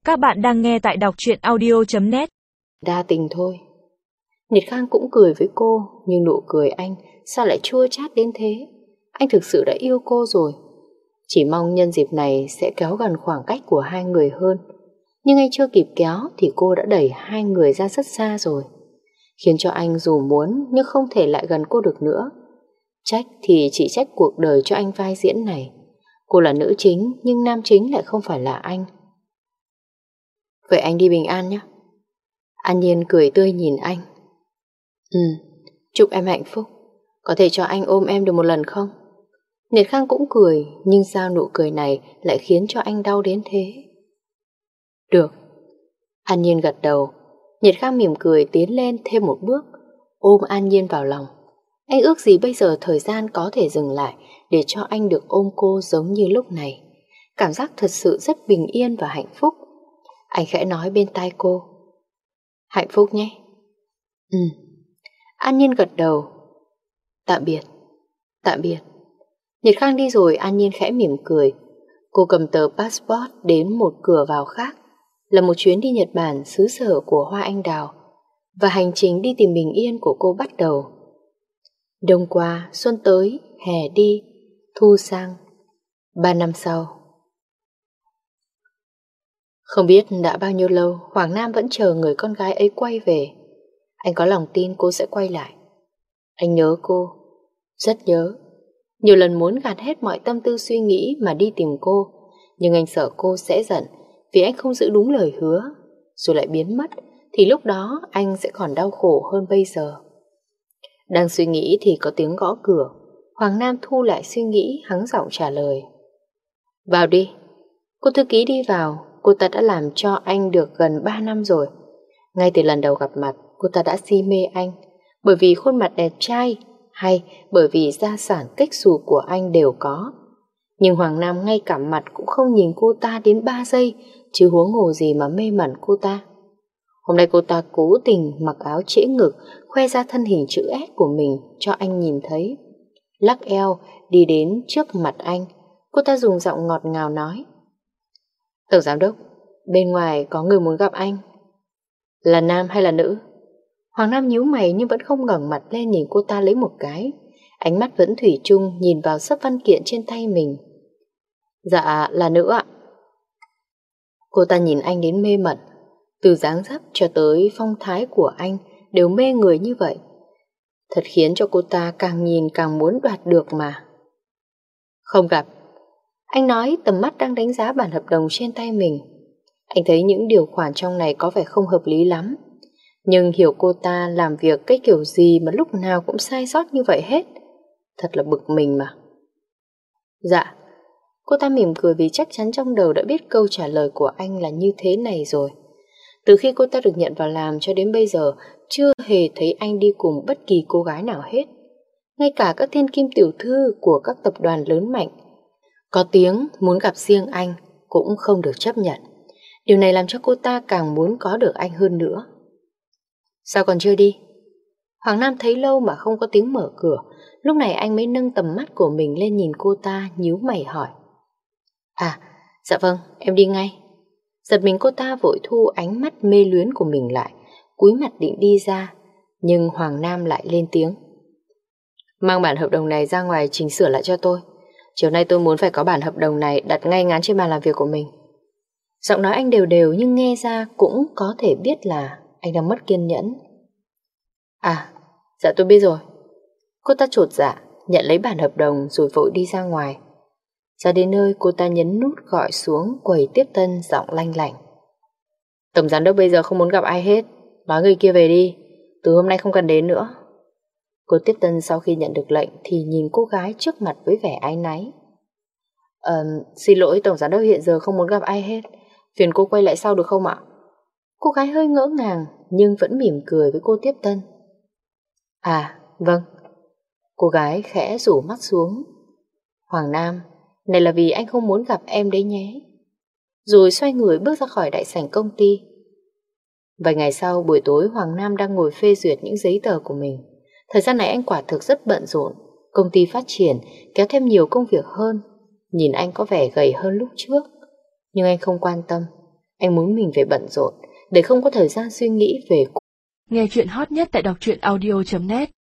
Các bạn đang nghe tại đọc truyện audio.net. Đa tình thôi. Nhật Khang cũng cười với cô, nhưng nụ cười anh sao lại chua chát đến thế? Anh thực sự đã yêu cô rồi. Chỉ mong nhân dịp này sẽ kéo gần khoảng cách của hai người hơn. Nhưng anh chưa kịp kéo thì cô đã đẩy hai người ra rất xa rồi, khiến cho anh dù muốn nhưng không thể lại gần cô được nữa. Trách thì chỉ trách cuộc đời cho anh vai diễn này. Cô là nữ chính nhưng nam chính lại không phải là anh. Vậy anh đi bình an nhé. An Nhiên cười tươi nhìn anh. Chúc em hạnh phúc. Có thể cho anh ôm em được một lần không? Nhật Khang cũng cười, nhưng sao nụ cười này lại khiến cho anh đau đến thế? Được. An Nhiên gật đầu. Nhật Khang mỉm cười tiến lên thêm một bước, ôm An Nhiên vào lòng. Anh ước gì bây giờ thời gian có thể dừng lại để cho anh được ôm cô giống như lúc này. Cảm giác thật sự rất bình yên và hạnh phúc. Anh khẽ nói bên tai cô. Hạnh phúc nhé. An Nhiên gật đầu. Tạm biệt. Tạm biệt. Nhật Khang đi rồi, An Nhiên khẽ mỉm cười. Cô cầm tờ passport đến một cửa vào khác, là một chuyến đi Nhật Bản, xứ sở của hoa anh đào. Và hành trình đi tìm bình yên của cô bắt đầu. Đông qua, xuân tới, hè đi, thu sang. 3 năm sau. Không biết đã bao nhiêu lâu, Hoàng Nam vẫn chờ người con gái ấy quay về. Anh có lòng tin cô sẽ quay lại. Anh nhớ cô, rất nhớ. Nhiều lần muốn gạt hết mọi tâm tư suy nghĩ mà đi tìm cô, nhưng anh sợ cô sẽ giận vì anh không giữ đúng lời hứa, rồi lại biến mất, thì lúc đó anh sẽ còn đau khổ hơn bây giờ. Đang suy nghĩ thì có tiếng gõ cửa. Hoàng Nam thu lại suy nghĩ, hắng giọng trả lời. Vào đi. Cô thư ký đi vào. Cô ta đã làm cho anh được gần 3 năm rồi. Ngay từ lần đầu gặp mặt, cô ta đã si mê anh, bởi vì khuôn mặt đẹp trai hay bởi vì gia sản kếch xù của anh đều có. Nhưng Hoàng Nam ngay cả mặt cũng không nhìn cô ta đến 3 giây, chứ huống hồ gì mà mê mẩn cô ta. Hôm nay cô ta cố tình mặc áo trễ ngực, khoe ra thân hình chữ S của mình cho anh nhìn thấy. Lắc eo đi đến trước mặt anh, cô ta dùng giọng ngọt ngào nói. Tổng giám đốc, bên ngoài có người muốn gặp anh. Là nam hay là nữ? Hoàng Nam nhíu mày nhưng vẫn không ngẩng mặt lên nhìn cô ta lấy một cái. Ánh mắt vẫn thủy chung nhìn vào sấp văn kiện trên tay mình. Dạ là nữ ạ. Cô ta nhìn anh đến mê mẩn. Từ dáng dấp cho tới phong thái của anh đều mê người như vậy. Thật khiến cho cô ta càng nhìn càng muốn đoạt được mà. Không gặp. Anh nói, tầm mắt đang đánh giá bản hợp đồng trên tay mình. Anh thấy những điều khoản trong này có vẻ không hợp lý lắm, nhưng hiểu cô ta làm việc cái kiểu gì mà lúc nào cũng sai sót như vậy hết. Thật là bực mình mà. Dạ. Cô ta mỉm cười vì chắc chắn trong đầu đã biết câu trả lời của anh là như thế này rồi. Từ khi cô ta được nhận vào làm cho đến bây giờ, chưa hề thấy anh đi cùng bất kỳ cô gái nào hết. Ngay cả các thiên kim tiểu thư của các tập đoàn lớn mạnh có tiếng muốn gặp riêng anh cũng không được chấp nhận. Điều này làm cho cô ta càng muốn có được anh hơn nữa. Sao còn chưa đi? Hoàng Nam thấy lâu mà không có tiếng mở cửa. Lúc này anh mới nâng tầm mắt của mình lên nhìn cô ta, nhíu mày hỏi. À, dạ vâng, em đi ngay. Giật mình cô ta vội thu ánh mắt mê luyến của mình lại, cúi mặt định đi ra, nhưng Hoàng Nam lại lên tiếng. Mang bản hợp đồng này ra ngoài chỉnh sửa lại cho tôi. Chiều nay tôi muốn phải có bản hợp đồng này đặt ngay ngắn trên bàn làm việc của mình. Giọng nói anh đều đều nhưng nghe ra cũng có thể biết là anh đang mất kiên nhẫn. À, dạ tôi biết rồi. Cô ta chột dạ, nhận lấy bản hợp đồng rồi vội đi ra ngoài. Ra đến nơi cô ta nhấn nút gọi xuống quầy tiếp tân, giọng lanh lảnh. Tổng giám đốc bây giờ không muốn gặp ai hết. Nói người kia về đi, từ hôm nay không cần đến nữa. Cô tiếp tân sau khi nhận được lệnh thì nhìn cô gái trước mặt với vẻ áy náy. Xin lỗi, tổng giám đốc hiện giờ không muốn gặp ai hết. Phiền cô quay lại sau được không ạ? Cô gái hơi ngỡ ngàng nhưng vẫn mỉm cười với cô tiếp tân. À, vâng. Cô gái khẽ rủ mắt xuống. Hoàng Nam, này là vì anh không muốn gặp em đấy nhé. Rồi xoay người bước ra khỏi đại sảnh công ty. Vài ngày sau, buổi tối Hoàng Nam đang ngồi phê duyệt những giấy tờ của mình. Thời gian này anh quả thực rất bận rộn. Công ty phát triển, kéo thêm nhiều công việc hơn. Nhìn anh có vẻ gầy hơn lúc trước, nhưng anh không quan tâm. Anh muốn mình phải bận rộn để không có thời gian suy nghĩ về cô. Nghe chuyện hot nhất tại đọc truyện audio.net